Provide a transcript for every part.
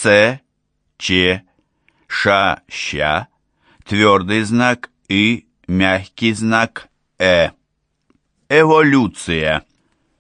С, Ч, Ш, Щ, твердый знак И, мягкий знак Э. Эволюция.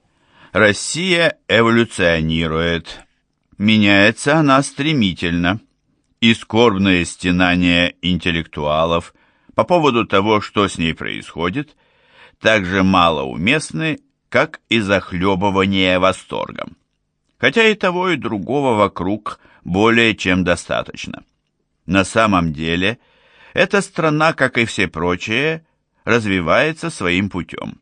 Россия эволюционирует. Меняется она стремительно. И скорбные стенания интеллектуалов по поводу того, что с ней происходит, так же малоуместны, как и захлебывание восторгом. Хотя и того, и другого вокруг более чем достаточно. На самом деле, эта страна, как и все прочие, развивается своим путем.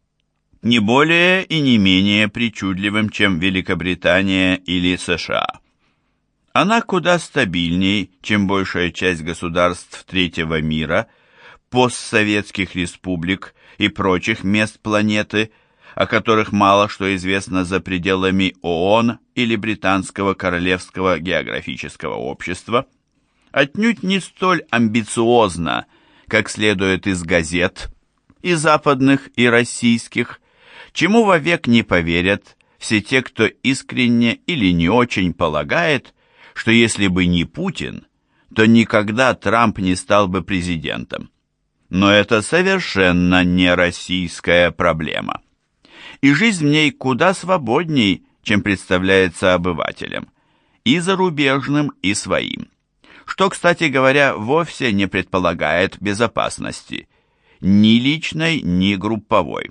Не более и не менее причудливым, чем Великобритания или США. Она куда стабильней, чем большая часть государств третьего мира, постсоветских республик и прочих мест планеты, о которых мало что известно за пределами ООН или Британского Королевского географического общества, отнюдь не столь амбициозно, как следует из газет, и западных, и российских, чему вовек не поверят все те, кто искренне или не очень полагает, что если бы не Путин, то никогда Трамп не стал бы президентом. Но это совершенно не российская проблема. И жизнь в ней куда свободней, чем представляется обывателям, и зарубежным, и своим. Что, кстати говоря, вовсе не предполагает безопасности, ни личной, ни групповой.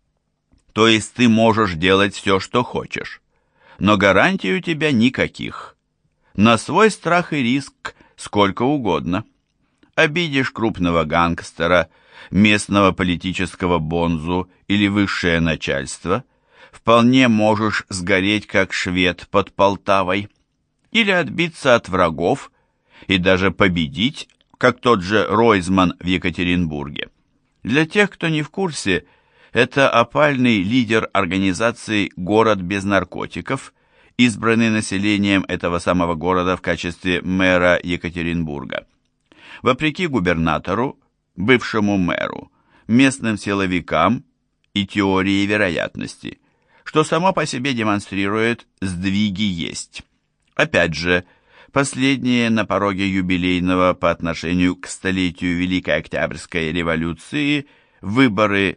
То есть ты можешь делать все, что хочешь, но гарантий у тебя никаких. На свой страх и риск сколько угодно. Обидишь крупного гангстера, местного политического бонзу или высшее начальство, вполне можешь сгореть как швед под Полтавой, или отбиться от врагов и даже победить, как тот же Ройзман в Екатеринбурге. Для тех, кто не в курсе, это опальный лидер организации «Город без наркотиков», избранный населением этого самого города в качестве мэра Екатеринбурга. Вопреки губернатору, бывшему мэру, местным силовикам и теории вероятности, что само по себе демонстрирует сдвиги есть. Опять же, последние на пороге юбилейного по отношению к столетию Великой Октябрьской революции выборы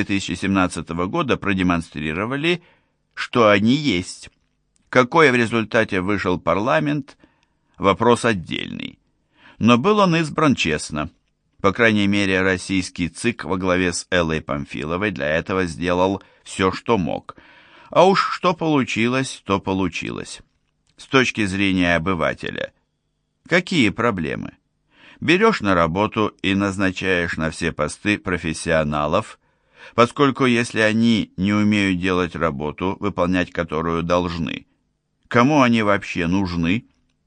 2017 года продемонстрировали, что они есть. Какой в результате вышел парламент – вопрос отдельный. Но был он избран честно. По крайней мере, российский ЦИК во главе с Эллой Памфиловой для этого сделал все, что мог. А уж что получилось, то получилось. С точки зрения обывателя. Какие проблемы? Берешь на работу и назначаешь на все посты профессионалов, поскольку если они не умеют делать работу, выполнять которую должны, кому они вообще нужны?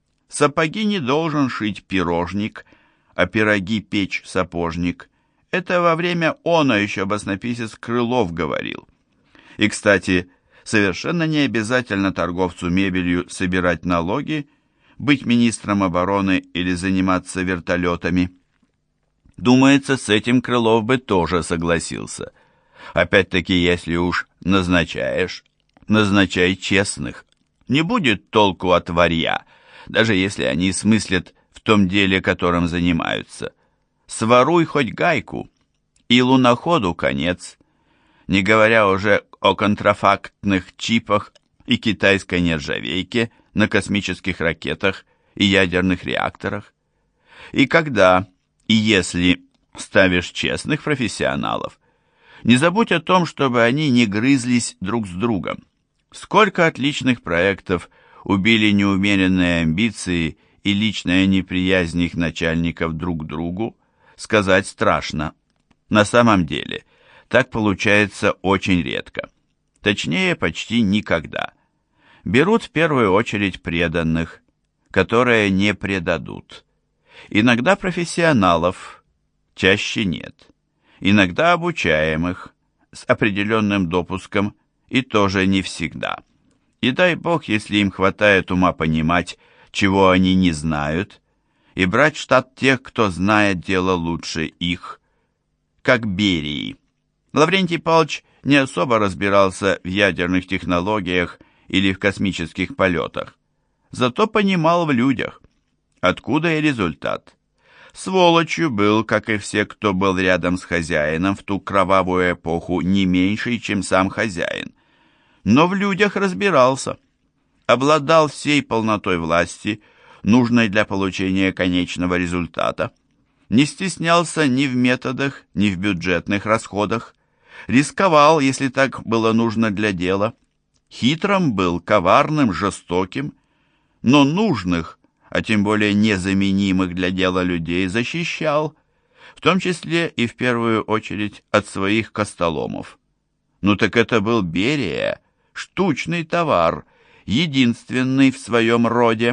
Сапоги не должен шить пирожник, а пироги печь сапожник. Это во время оно еще баснописец Крылов говорил. И, кстати, совершенно не обязательно торговцу мебелью собирать налоги, быть министром обороны или заниматься вертолетами. Думается, с этим Крылов бы тоже согласился. Опять-таки, если уж назначаешь, назначай честных. Не будет толку от варья, даже если они смыслят в том деле, которым занимаются. Своруй хоть гайку, и луноходу конец, не говоря уже о контрафактных чипах и китайской нержавейке на космических ракетах и ядерных реакторах. И когда, и если ставишь честных профессионалов, не забудь о том, чтобы они не грызлись друг с другом. Сколько отличных проектов убили неумеренные амбиции и личная неприязнь их начальников друг к другу, сказать страшно. На самом деле, так получается очень редко. Точнее, почти никогда. Берут в первую очередь преданных, которые не предадут. Иногда профессионалов, чаще нет. Иногда обучаемых, с определенным допуском, и тоже не всегда. И дай бог, если им хватает ума понимать, чего они не знают, и брать в штат тех, кто знает дело лучше их, как Берии. Лаврентий Павлович не особо разбирался в ядерных технологиях или в космических полетах. зато понимал в людях. Откуда и результат. Сволочью был, как и все, кто был рядом с хозяином в ту кровавую эпоху, не меньший, чем сам хозяин. Но в людях разбирался. Обладал всей полнотой власти, нужной для получения конечного результата. Не стеснялся ни в методах, ни в бюджетных расходах. Рисковал, если так было нужно для дела. Хитрым был, коварным, жестоким, но нужных, а тем более незаменимых для дела людей, защищал, в том числе и в первую очередь от своих костоломов. Ну так это был Берия, штучный товар, единственный в своем роде.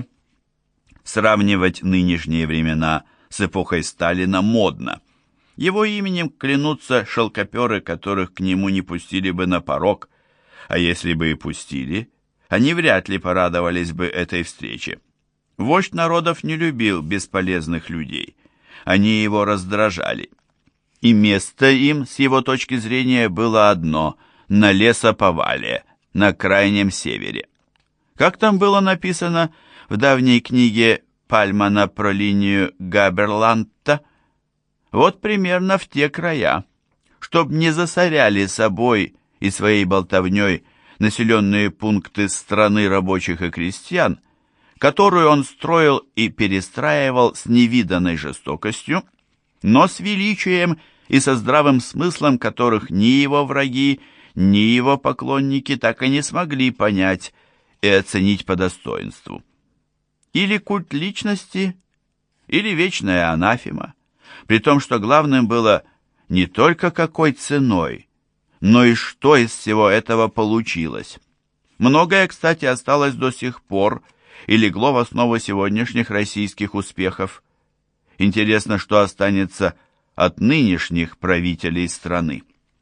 Сравнивать нынешние времена с эпохой Сталина модно. Его именем клянутся шелкоперы, которых к нему не пустили бы на порог, а если бы и пустили, они вряд ли порадовались бы этой встрече. Вождь народов не любил бесполезных людей, они его раздражали. И место им, с его точки зрения, было одно – на лесоповале, на крайнем севере. Как там было написано в давней книге Пальмана про линию Габерландта? Вот примерно в те края, чтоб не засоряли собой и своей болтовней населенные пункты страны рабочих и крестьян, которую он строил и перестраивал с невиданной жестокостью, но с величием и со здравым смыслом, которых ни его враги, ни его поклонники так и не смогли понять и оценить по достоинству. Или культ личности, или вечная анафема, при том, что главным было не только какой ценой, но и что из всего этого получилось. Многое, кстати, осталось до сих пор и легло в основу сегодняшних российских успехов. Интересно, что останется от нынешних правителей страны.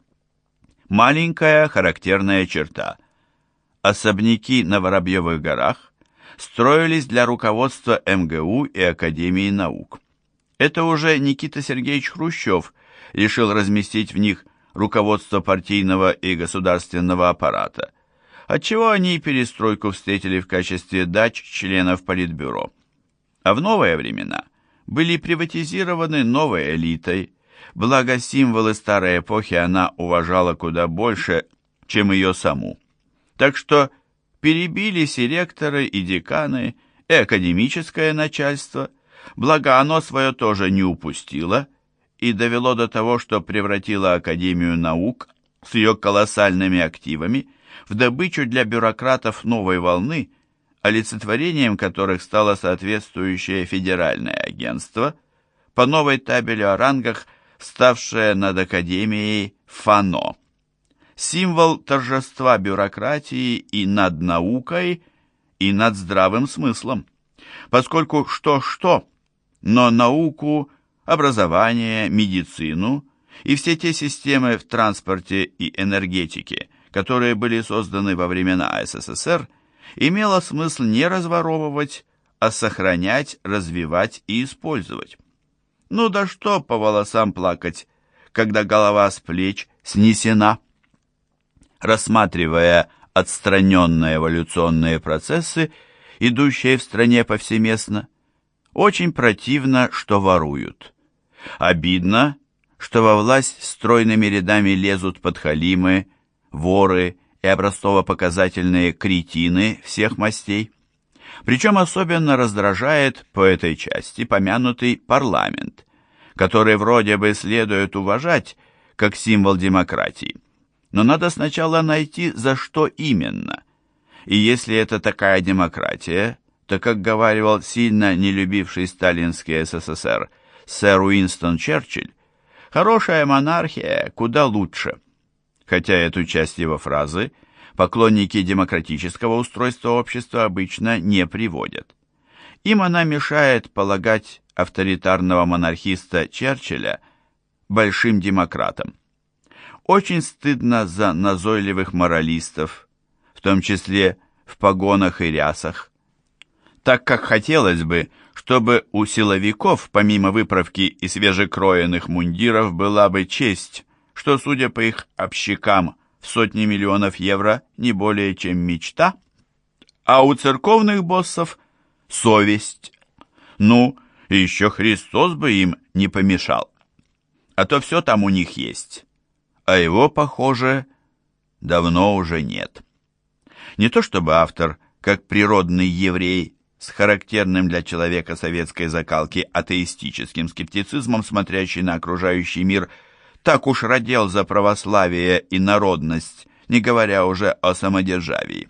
Маленькая характерная черта. Особняки на Воробьевых горах строились для руководства МГУ и Академии наук. Это уже Никита Сергеевич Хрущев решил разместить в них руководство партийного и государственного аппарата, отчего они и перестройку встретили в качестве дач членов Политбюро. А в новые времена были приватизированы новой элитой, благо символы старой эпохи она уважала куда больше, чем ее саму. Так что перебились и ректоры, и деканы, и академическое начальство, благо оно свое тоже не упустило и довело до того, что превратило Академию наук с ее колоссальными активами в добычу для бюрократов новой волны, олицетворением которых стало соответствующее федеральное агентство, по новой табели о рангах, ставшее над Академией ФАНО. Символ торжества бюрократии и над наукой, и над здравым смыслом. Поскольку что-что, но науку, образование, медицину и все те системы в транспорте и энергетике, которые были созданы во времена СССР, имело смысл не разворовывать, а сохранять, развивать и использовать. Ну да что по волосам плакать, когда голова с плеч снесена? Рассматривая отстраненные эволюционные процессы, идущие в стране повсеместно, очень противно, что воруют. Обидно, что во власть стройными рядами лезут подхалимы, воры и образцово-показательные кретины всех мастей. Причем особенно раздражает по этой части помянутый парламент, который вроде бы следует уважать как символ демократии. Но надо сначала найти, за что именно. И если это такая демократия, то, как говаривал сильно не любивший сталинский СССР сэр Уинстон Черчилль, хорошая монархия куда лучше. Хотя эту часть его фразы поклонники демократического устройства общества обычно не приводят. Им она мешает полагать авторитарного монархиста Черчилля большим демократом. Очень стыдно за назойливых моралистов, в том числе в погонах и рясах, так как хотелось бы, чтобы у силовиков, помимо выправки и свежекроенных мундиров, была бы честь, что, судя по их общакам, в сотни миллионов евро не более чем мечта, а у церковных боссов совесть. Ну, и еще Христос бы им не помешал. А то все там у них есть, а его, похоже, давно уже нет. Не то чтобы автор, как природный еврей, с характерным для человека советской закалки атеистическим скептицизмом, смотрящий на окружающий мир, так уж родил за православие и народность, не говоря уже о самодержавии.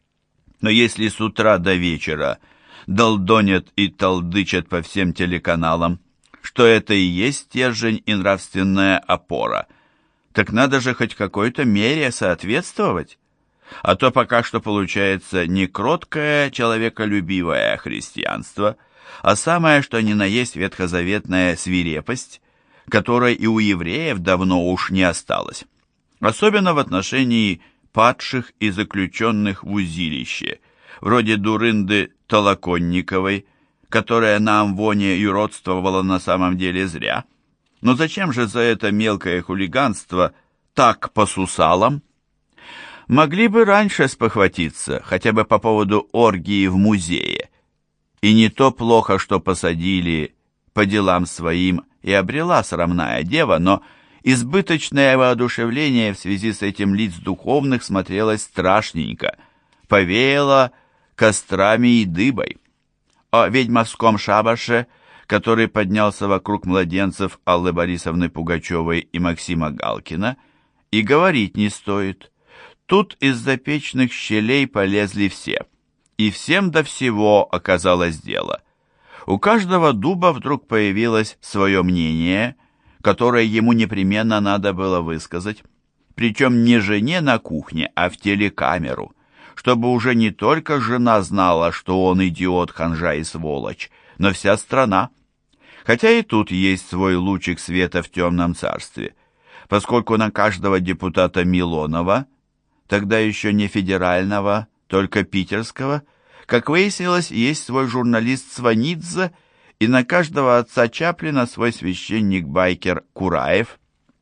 Но если с утра до вечера долдонят и толдычат по всем телеканалам, что это и есть стержень и нравственная опора, так надо же хоть в какой-то мере соответствовать. А то пока что получается не кроткое, человеколюбивое христианство, а самое, что ни на есть ветхозаветная свирепость, которой и у евреев давно уж не осталось. Особенно в отношении падших и заключенных в узилище, вроде дурынды Толоконниковой, которая на Амвоне юродствовала на самом деле зря. Но зачем же за это мелкое хулиганство так по сусалам? Могли бы раньше спохватиться, хотя бы по поводу оргии в музее. И не то плохо, что посадили по делам своим и обрела срамная дева, но избыточное воодушевление в связи с этим лиц духовных смотрелось страшненько, повеяло кострами и дыбой. О ведьмовском шабаше, который поднялся вокруг младенцев Аллы Борисовны Пугачевой и Максима Галкина, и говорить не стоит. Тут из-за печных щелей полезли все, и всем до всего оказалось дело. У каждого дуба вдруг появилось свое мнение, которое ему непременно надо было высказать, причем не жене на кухне, а в телекамеру, чтобы уже не только жена знала, что он идиот, ханжа и сволочь, но вся страна. Хотя и тут есть свой лучик света в темном царстве, поскольку на каждого депутата Милонова, тогда еще не федерального, только питерского, как выяснилось, есть свой журналист Сванидзе, и на каждого отца Чаплина свой священник-байкер Кураев,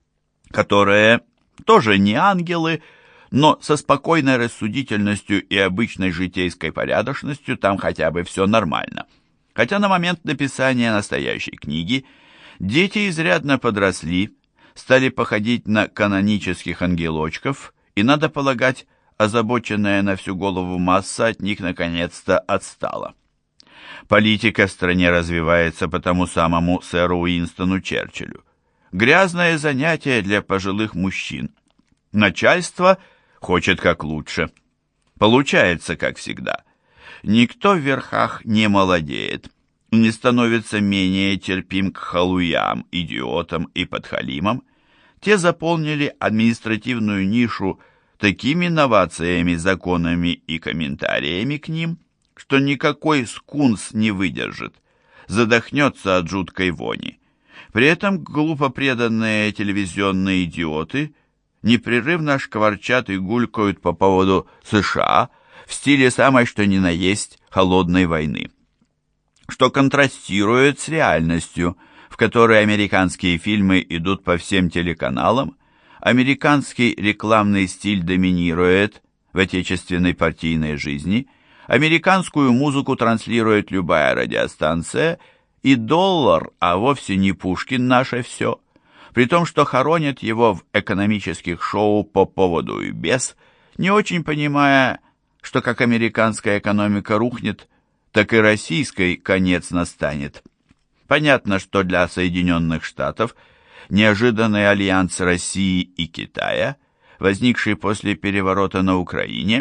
которые тоже не ангелы, но со спокойной рассудительностью и обычной житейской порядочностью там хотя бы все нормально. Хотя на момент написания настоящей книги дети изрядно подросли, стали походить на канонических ангелочков, и, надо полагать, озабоченная на всю голову масса от них наконец-то отстала. Политика в стране развивается по тому самому сэру Уинстону Черчиллю. Грязное занятие для пожилых мужчин. Начальство хочет как лучше. Получается, как всегда. Никто в верхах не молодеет, не становится менее терпим к халуям, идиотам и подхалимам. Те заполнили административную нишу такими новациями, законами и комментариями к ним, что никакой скунс не выдержит, задохнется от жуткой вони. При этом глупо преданные телевизионные идиоты непрерывно шкварчат и гулькают по поводу США в стиле самой что ни на есть холодной войны, что контрастирует с реальностью, в которой американские фильмы идут по всем телеканалам, американский рекламный стиль доминирует в отечественной партийной жизни, американскую музыку транслирует любая радиостанция, и доллар, а вовсе не Пушкин наше все, при том, что хоронят его в экономических шоу по поводу и без, не очень понимая, что как американская экономика рухнет, так и российской конец настанет. Понятно, что для Соединенных Штатов неожиданный альянс России и Китая, возникший после переворота на Украине,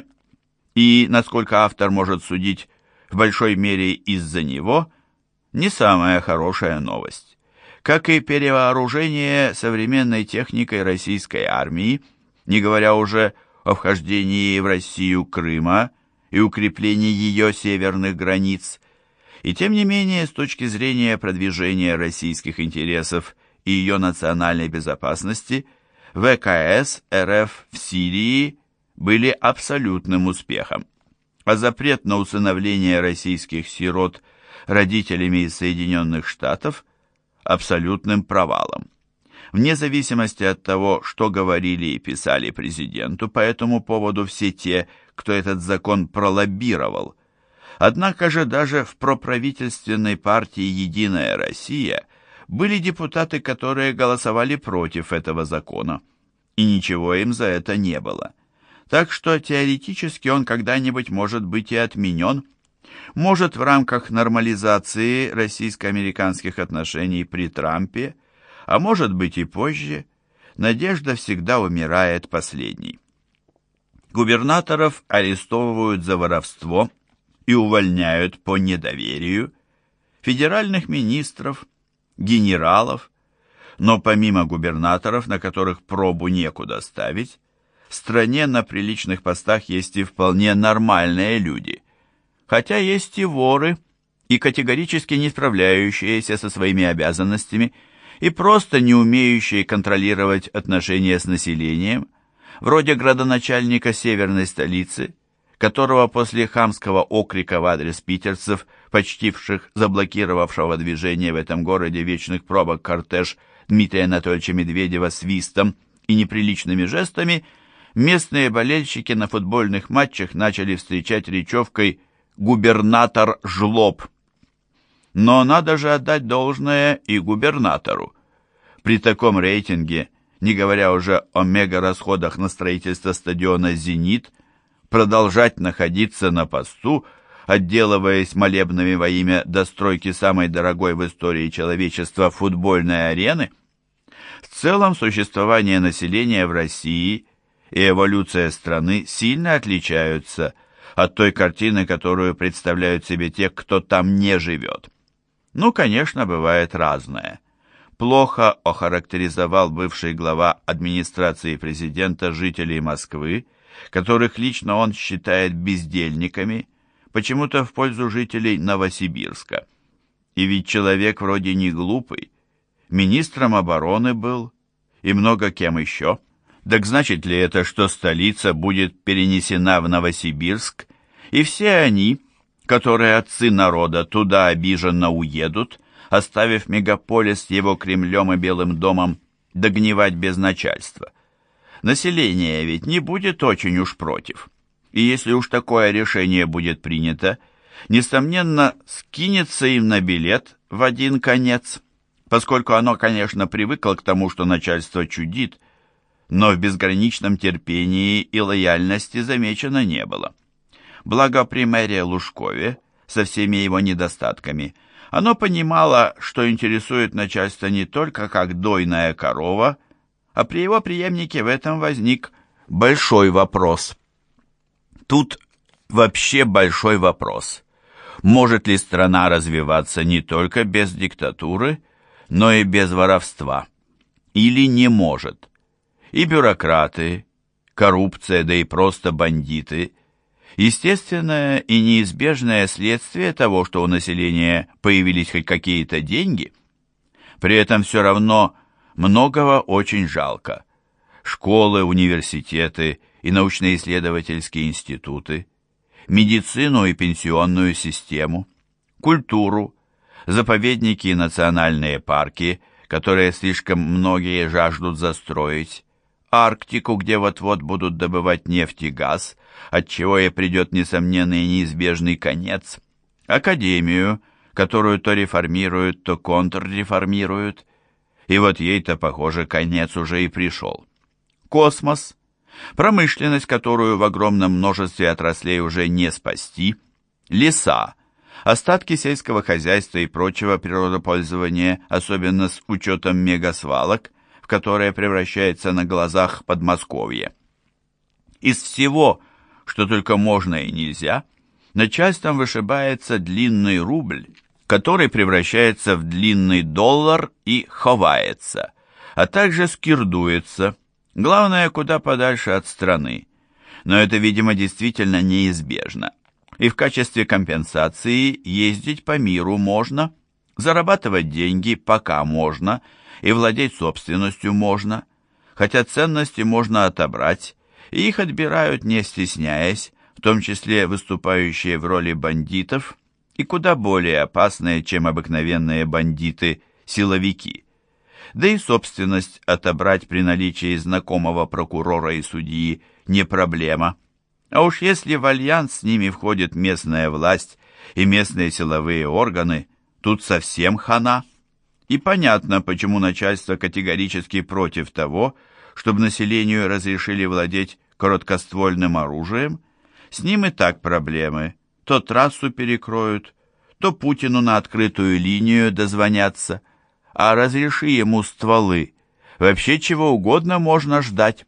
и, насколько автор может судить, в большой мере из-за него, не самая хорошая новость. Как и перевооружение современной техникой российской армии, не говоря уже о вхождении в Россию Крыма и укреплении ее северных границ. И тем не менее, с точки зрения продвижения российских интересов и ее национальной безопасности, ВКС РФ в Сирии были абсолютным успехом, а запрет на усыновление российских сирот родителями из Соединенных Штатов – абсолютным провалом. Вне зависимости от того, что говорили и писали президенту по этому поводу все те, кто этот закон пролоббировал, Однако же даже в проправительственной партии «Единая Россия» были депутаты, которые голосовали против этого закона, и ничего им за это не было. Так что теоретически он когда-нибудь может быть и отменен, может в рамках нормализации российско-американских отношений при Трампе, а может быть и позже. Надежда всегда умирает последней. Губернаторов арестовывают за воровство и увольняют по недоверию, федеральных министров, генералов, но помимо губернаторов, на которых пробу некуда ставить, в стране на приличных постах есть и вполне нормальные люди, хотя есть и воры, и категорически не справляющиеся со своими обязанностями, и просто не умеющие контролировать отношения с населением, вроде градоначальника северной столицы, которого после хамского окрика в адрес питерцев, почтивших заблокировавшего движение в этом городе вечных пробок кортеж Дмитрия Анатольевича Медведева свистом и неприличными жестами, местные болельщики на футбольных матчах начали встречать речевкой «губернатор жлоб». Но надо же отдать должное и губернатору. При таком рейтинге, не говоря уже о мегарасходах на строительство стадиона «Зенит», продолжать находиться на посту, отделываясь молебнами во имя достройки самой дорогой в истории человечества футбольной арены? В целом, существование населения в России и эволюция страны сильно отличаются от той картины, которую представляют себе те, кто там не живет. Ну, конечно, бывает разное. Плохо охарактеризовал бывший глава администрации президента жителей Москвы, которых лично он считает бездельниками, почему-то в пользу жителей Новосибирска. И ведь человек вроде не глупый, министром обороны был и много кем еще. Так значит ли это, что столица будет перенесена в Новосибирск, и все они, которые отцы народа, туда обиженно уедут, оставив мегаполис с его Кремлем и Белым домом догнивать без начальства? Население ведь не будет очень уж против. И если уж такое решение будет принято, несомненно, скинется им на билет в один конец, поскольку оно, конечно, привыкло к тому, что начальство чудит, но в безграничном терпении и лояльности замечено не было. Благо при мэре Лужкове, со всеми его недостатками, оно понимало, что интересует начальство не только как дойная корова, а при его преемнике в этом возник большой вопрос. Тут вообще большой вопрос. Может ли страна развиваться не только без диктатуры, но и без воровства? Или не может? И бюрократы, коррупция, да и просто бандиты – естественное и неизбежное следствие того, что у населения появились хоть какие-то деньги. При этом все равно многого очень жалко. Школы, университеты и научно-исследовательские институты, медицину и пенсионную систему, культуру, заповедники и национальные парки, которые слишком многие жаждут застроить, Арктику, где вот-вот будут добывать нефть и газ, отчего и придет несомненный и неизбежный конец, академию, которую то реформируют, то контрреформируют, и вот ей-то, похоже, конец уже и пришел. Космос, промышленность, которую в огромном множестве отраслей уже не спасти, леса, остатки сельского хозяйства и прочего природопользования, особенно с учетом мегасвалок, в которые превращается на глазах Подмосковье. Из всего, что только можно и нельзя, начальством вышибается длинный рубль, который превращается в длинный доллар и ховается, а также скирдуется, главное, куда подальше от страны. Но это, видимо, действительно неизбежно. И в качестве компенсации ездить по миру можно, зарабатывать деньги пока можно, и владеть собственностью можно, хотя ценности можно отобрать, и их отбирают не стесняясь, в том числе выступающие в роли бандитов и куда более опасные, чем обыкновенные бандиты, силовики. Да и собственность отобрать при наличии знакомого прокурора и судьи не проблема. А уж если в альянс с ними входит местная власть и местные силовые органы, тут совсем хана. И понятно, почему начальство категорически против того, чтобы населению разрешили владеть короткоствольным оружием. С ним и так проблемы. То трассу перекроют, то Путину на открытую линию дозвонятся. А разреши ему стволы, вообще чего угодно можно ждать.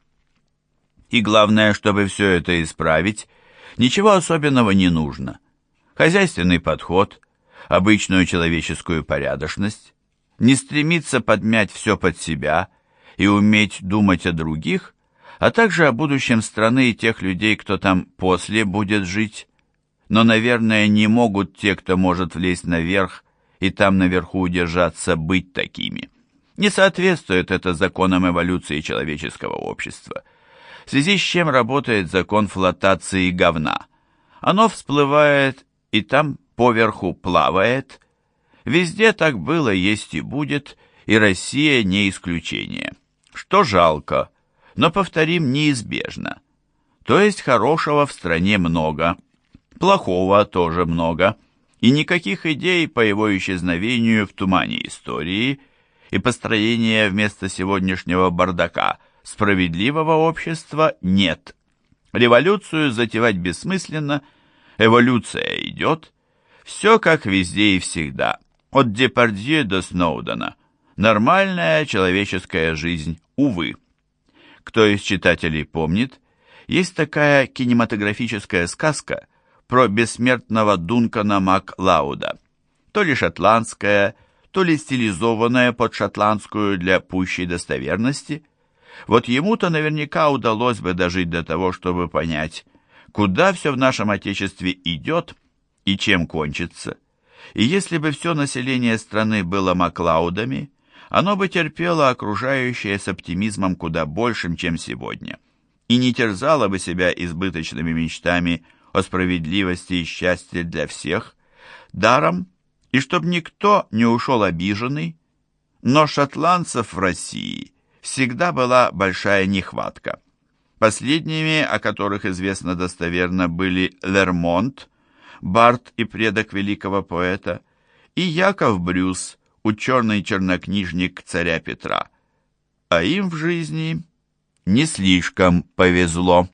И главное, чтобы все это исправить, ничего особенного не нужно. Хозяйственный подход, обычную человеческую порядочность, не стремиться подмять все под себя и уметь думать о других, а также о будущем страны и тех людей, кто там после будет жить. Но, наверное, не могут те, кто может влезть наверх и там наверху удержаться, быть такими. Не соответствует это законам эволюции человеческого общества. В связи с чем работает закон флотации говна. Оно всплывает и там поверху плавает. Везде так было, есть и будет, и Россия не исключение. Что жалко, но, повторим, неизбежно. То есть хорошего в стране много, плохого тоже много, и никаких идей по его исчезновению в тумане истории и построения вместо сегодняшнего бардака справедливого общества нет. Революцию затевать бессмысленно, эволюция идет, все как везде и всегда. От Депардье до Сноудена. Нормальная человеческая жизнь, увы. Кто из читателей помнит, есть такая кинематографическая сказка про бессмертного Дункана Маклауда. То ли шотландская, то ли стилизованная под шотландскую для пущей достоверности. Вот ему-то наверняка удалось бы дожить до того, чтобы понять, куда все в нашем Отечестве идет и чем кончится. И если бы все население страны было Маклаудами, оно бы терпело окружающее с оптимизмом куда большим, чем сегодня, и не терзало бы себя избыточными мечтами о справедливости и счастье для всех, даром, и чтоб никто не ушел обиженный. Но шотландцев в России всегда была большая нехватка. Последними, о которых известно достоверно, были Лермонт, бард и предок великого поэта, и Яков Брюс, ученый чернокнижник царя Петра. А им в жизни не слишком повезло.